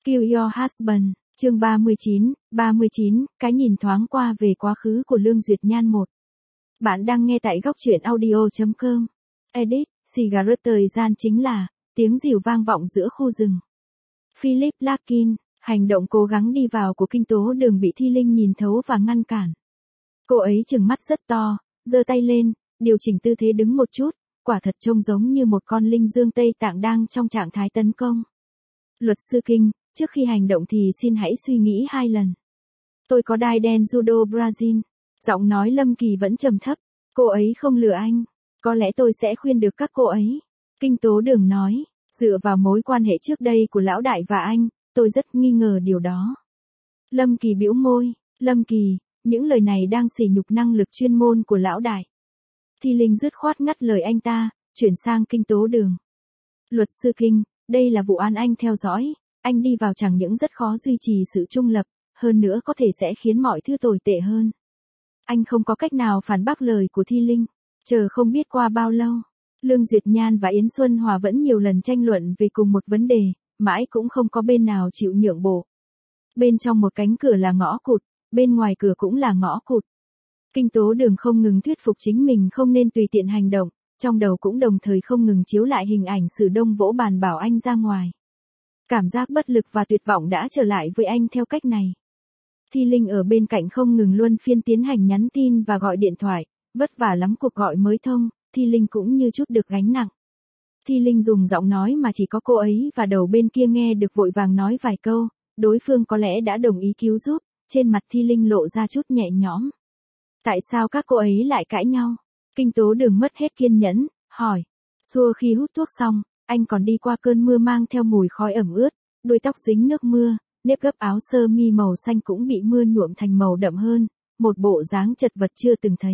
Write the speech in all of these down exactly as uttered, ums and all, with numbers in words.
Kill Your Husband, chương ba mươi chín, ba mươi chín, cái nhìn thoáng qua về quá khứ của Lương Duyệt Nhan một. Bạn đang nghe tại góc truyện audio chấm com. Edit, cigarette thời gian chính là, tiếng rìu vang vọng giữa khu rừng. Philip Larkin, hành động cố gắng đi vào của Kinh Tố Đường bị Thi Linh nhìn thấu và ngăn cản. Cô ấy trừng mắt rất to, giơ tay lên, điều chỉnh tư thế đứng một chút, quả thật trông giống như một con linh dương Tây Tạng đang trong trạng thái tấn công. Luật sư Kinh, trước khi hành động thì xin hãy suy nghĩ hai lần. Tôi có đai đen judo Brazil. Giọng nói Lâm Kỳ vẫn trầm thấp. Cô ấy không lừa anh. Có lẽ tôi sẽ khuyên được các cô ấy. Kinh Tố Đường nói, dựa vào mối quan hệ trước đây của lão đại và anh, tôi rất nghi ngờ điều đó. Lâm Kỳ bĩu môi. Lâm Kỳ, những lời này đang sỉ nhục năng lực chuyên môn của lão đại. Thi Linh dứt khoát ngắt lời anh ta, chuyển sang Kinh Tố Đường. Luật sư Kinh, đây là vụ án anh theo dõi. Anh đi vào chẳng những rất khó duy trì sự trung lập, hơn nữa có thể sẽ khiến mọi thứ tồi tệ hơn. Anh không có cách nào phản bác lời của Thi Linh. Chờ không biết qua bao lâu, Lương Duyệt Nhan và Yến Xuân Hòa vẫn nhiều lần tranh luận về cùng một vấn đề, mãi cũng không có bên nào chịu nhượng bộ. Bên trong một cánh cửa là ngõ cụt, bên ngoài cửa cũng là ngõ cụt. Kinh Tố Đường không ngừng thuyết phục chính mình không nên tùy tiện hành động, trong đầu cũng đồng thời không ngừng chiếu lại hình ảnh Sử Đông vỗ bàn bảo anh ra ngoài. Cảm giác bất lực và tuyệt vọng đã trở lại với anh theo cách này. Thi Linh ở bên cạnh không ngừng luân phiên tiến hành nhắn tin và gọi điện thoại, vất vả lắm cuộc gọi mới thông, Thi Linh cũng như chút được gánh nặng. Thi Linh dùng giọng nói mà chỉ có cô ấy và đầu bên kia nghe được vội vàng nói vài câu, đối phương có lẽ đã đồng ý cứu giúp, trên mặt Thi Linh lộ ra chút nhẹ nhõm. Tại sao các cô ấy lại cãi nhau? Kinh Tố Đường mất hết kiên nhẫn, hỏi. Xua khi hút thuốc xong, anh còn đi qua cơn mưa mang theo mùi khói ẩm ướt, đuôi tóc dính nước mưa, nếp gấp áo sơ mi màu xanh cũng bị mưa nhuộm thành màu đậm hơn, một bộ dáng chật vật chưa từng thấy.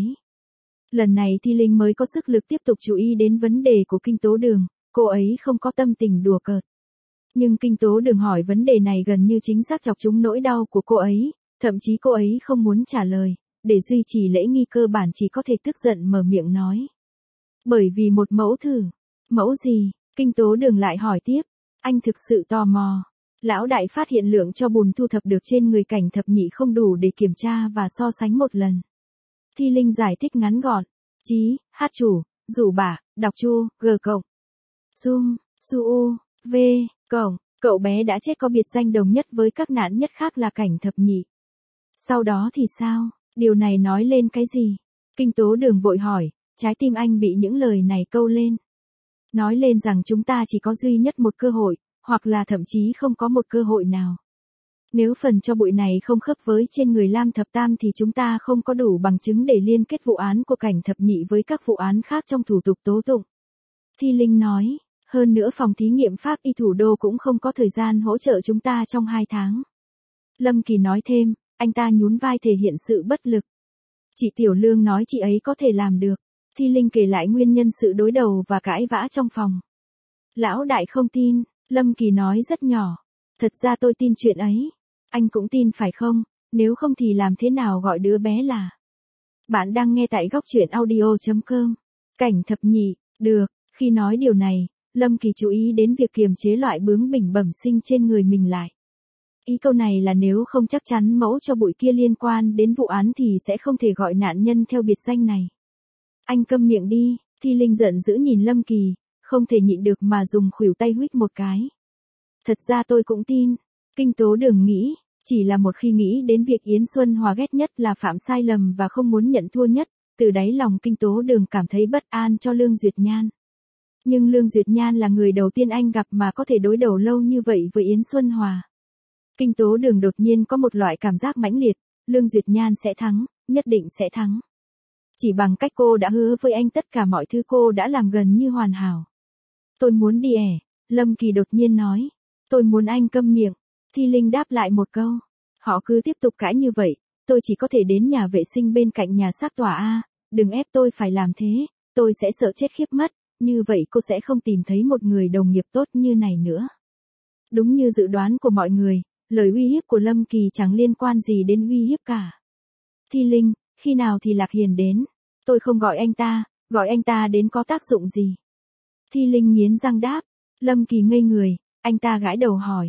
Lần này Thi Linh mới có sức lực tiếp tục chú ý đến vấn đề của Kinh Tố Đường, cô ấy không có tâm tình đùa cợt. Nhưng Kinh Tố Đường hỏi vấn đề này gần như chính xác chọc trúng nỗi đau của cô ấy, thậm chí cô ấy không muốn trả lời, để duy trì lễ nghi cơ bản chỉ có thể tức giận mở miệng nói. Bởi vì một mẫu thử. Mẫu gì? Kinh Tố Đường lại hỏi tiếp. Anh thực sự tò mò. Lão đại phát hiện lượng cho bùn thu thập được trên người Cảnh Thập Nhị không đủ để kiểm tra và so sánh một lần. Thi Linh giải thích ngắn gọn. Chí, hát chủ, rủ bả, đọc chu, g cộng. Zoom, su u, v, cộng. Cậu bé đã chết có biệt danh đồng nhất với các nạn nhất khác là Cảnh Thập Nhị. Sau đó thì sao? Điều này nói lên cái gì? Kinh Tố Đường vội hỏi, trái tim anh bị những lời này câu lên. Nói lên rằng chúng ta chỉ có duy nhất một cơ hội, hoặc là thậm chí không có một cơ hội nào. Nếu phần cho bụi này không khớp với trên người Lam Thập Tam thì chúng ta không có đủ bằng chứng để liên kết vụ án của Cảnh Thập Nhị với các vụ án khác trong thủ tục tố tụng. Thi Linh nói, hơn nữa phòng thí nghiệm pháp y thủ đô cũng không có thời gian hỗ trợ chúng ta trong hai tháng. Lâm Kỳ nói thêm, anh ta nhún vai thể hiện sự bất lực. Chị Tiểu Lương nói chị ấy có thể làm được. Thi Linh kể lại nguyên nhân sự đối đầu và cãi vã trong phòng. Lão đại không tin, Lâm Kỳ nói rất nhỏ. Thật ra tôi tin chuyện ấy. Anh cũng tin phải không? Nếu không thì làm thế nào gọi đứa bé là? Bạn đang nghe tại góc truyện audio chấm com. Cảnh Thập Nhị, được, khi nói điều này, Lâm Kỳ chú ý đến việc kiềm chế loại bướng bỉnh bẩm sinh trên người mình lại. Ý câu này là nếu không chắc chắn mẫu cho bụi kia liên quan đến vụ án thì sẽ không thể gọi nạn nhân theo biệt danh này. Anh câm miệng đi, Thi Linh giận dữ nhìn Lâm Kỳ, không thể nhịn được mà dùng khuỷu tay huých một cái. Thật ra tôi cũng tin, Kinh Tố Đường nghĩ, chỉ là một khi nghĩ đến việc Yến Xuân Hòa ghét nhất là phạm sai lầm và không muốn nhận thua nhất, từ đáy lòng Kinh Tố Đường cảm thấy bất an cho Lương Duyệt Nhan. Nhưng Lương Duyệt Nhan là người đầu tiên anh gặp mà có thể đối đầu lâu như vậy với Yến Xuân Hòa. Kinh Tố Đường đột nhiên có một loại cảm giác mãnh liệt, Lương Duyệt Nhan sẽ thắng, nhất định sẽ thắng. Chỉ bằng cách cô đã hứa với anh tất cả mọi thứ cô đã làm gần như hoàn hảo. Tôi muốn đi ẻ, Lâm Kỳ đột nhiên nói. Tôi muốn anh câm miệng. Thi Linh đáp lại một câu. Họ cứ tiếp tục cãi như vậy, tôi chỉ có thể đến nhà vệ sinh bên cạnh nhà xác tòa A, đừng ép tôi phải làm thế, tôi sẽ sợ chết khiếp mất, như vậy cô sẽ không tìm thấy một người đồng nghiệp tốt như này nữa. Đúng như dự đoán của mọi người, lời uy hiếp của Lâm Kỳ chẳng liên quan gì đến uy hiếp cả. Thi Linh, khi nào thì Lạc Hiền đến? Tôi không gọi anh ta, gọi anh ta đến có tác dụng gì? Thi Linh nghiến răng đáp. Lâm Kỳ ngây người, anh ta gãi đầu hỏi.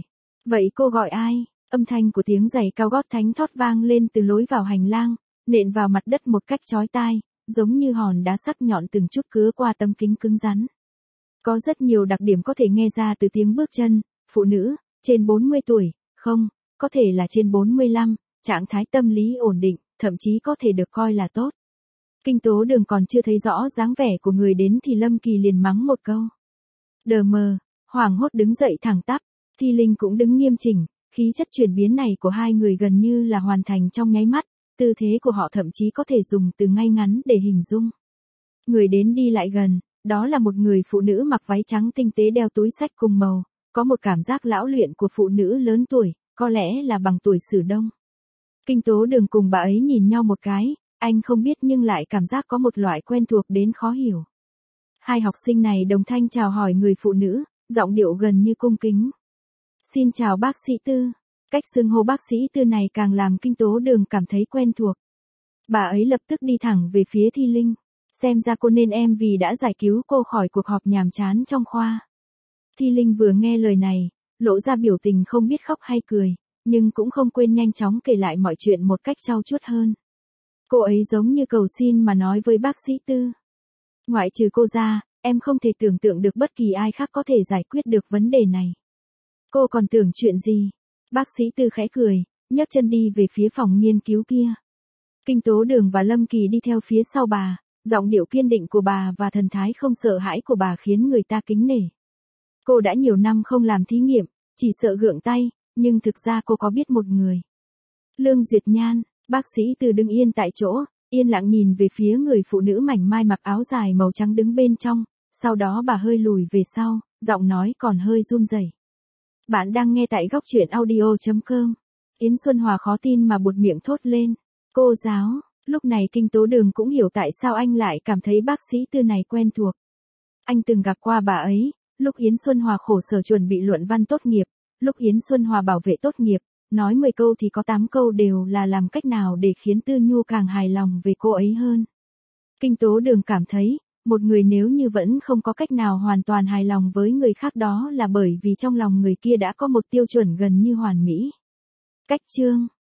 Vậy cô gọi ai? Âm thanh của tiếng giày cao gót thánh thót vang lên từ lối vào hành lang, nện vào mặt đất một cách chói tai, giống như hòn đá sắc nhọn từng chút cứa qua tấm kính cứng rắn. Có rất nhiều đặc điểm có thể nghe ra từ tiếng bước chân, phụ nữ, trên bốn mươi tuổi, không, có thể là trên bốn mươi lăm, trạng thái tâm lý ổn định, thậm chí có thể được coi là tốt. Kinh Tố Đường còn chưa thấy rõ dáng vẻ của người đến thì Lâm Kỳ liền mắng một câu. Đờ mờ, hoảng hốt đứng dậy thẳng tắp, Thi Linh cũng đứng nghiêm chỉnh, khí chất chuyển biến này của hai người gần như là hoàn thành trong nháy mắt, tư thế của họ thậm chí có thể dùng từ ngay ngắn để hình dung. Người đến đi lại gần, đó là một người phụ nữ mặc váy trắng tinh tế đeo túi xách cùng màu, có một cảm giác lão luyện của phụ nữ lớn tuổi, có lẽ là bằng tuổi Sử Đông. Kinh Tố Đường cùng bà ấy nhìn nhau một cái, anh không biết nhưng lại cảm giác có một loại quen thuộc đến khó hiểu. Hai học sinh này đồng thanh chào hỏi người phụ nữ, giọng điệu gần như cung kính. Xin chào bác sĩ Tư. Cách xưng hô bác sĩ Tư này càng làm Kinh Tố Đường cảm thấy quen thuộc. Bà ấy lập tức đi thẳng về phía Thi Linh. Xem ra cô nên em vì đã giải cứu cô khỏi cuộc họp nhàm chán trong khoa. Thi Linh vừa nghe lời này, lộ ra biểu tình không biết khóc hay cười, nhưng cũng không quên nhanh chóng kể lại mọi chuyện một cách trau chuốt hơn. Cô ấy giống như cầu xin mà nói với bác sĩ Tư. Ngoại trừ cô ra, em không thể tưởng tượng được bất kỳ ai khác có thể giải quyết được vấn đề này. Cô còn tưởng chuyện gì? Bác sĩ Tư khẽ cười, nhấc chân đi về phía phòng nghiên cứu kia. Kinh Tố Đường và Lâm Kỳ đi theo phía sau bà, giọng điệu kiên định của bà và thần thái không sợ hãi của bà khiến người ta kính nể. Cô đã nhiều năm không làm thí nghiệm, chỉ sợ gượng tay, nhưng thực ra cô có biết một người. Lương Duyệt Nhan, bác sĩ Tư đứng yên tại chỗ, yên lặng nhìn về phía người phụ nữ mảnh mai mặc áo dài màu trắng đứng bên trong, sau đó bà hơi lùi về sau, giọng nói còn hơi run rẩy. Bạn đang nghe tại góc truyện audio chấm com. Yến Xuân Hòa khó tin mà buột miệng thốt lên. Cô giáo, lúc này Kinh Tố Đường cũng hiểu tại sao anh lại cảm thấy bác sĩ Tư này quen thuộc. Anh từng gặp qua bà ấy, lúc Yến Xuân Hòa khổ sở chuẩn bị luận văn tốt nghiệp, lúc Yến Xuân Hòa bảo vệ tốt nghiệp, nói mười câu thì có tám câu đều là làm cách nào để khiến Tư Nhu càng hài lòng về cô ấy hơn. Kinh Tố Đường cảm thấy, một người nếu như vẫn không có cách nào hoàn toàn hài lòng với người khác đó là bởi vì trong lòng người kia đã có một tiêu chuẩn gần như hoàn mỹ. Cách chương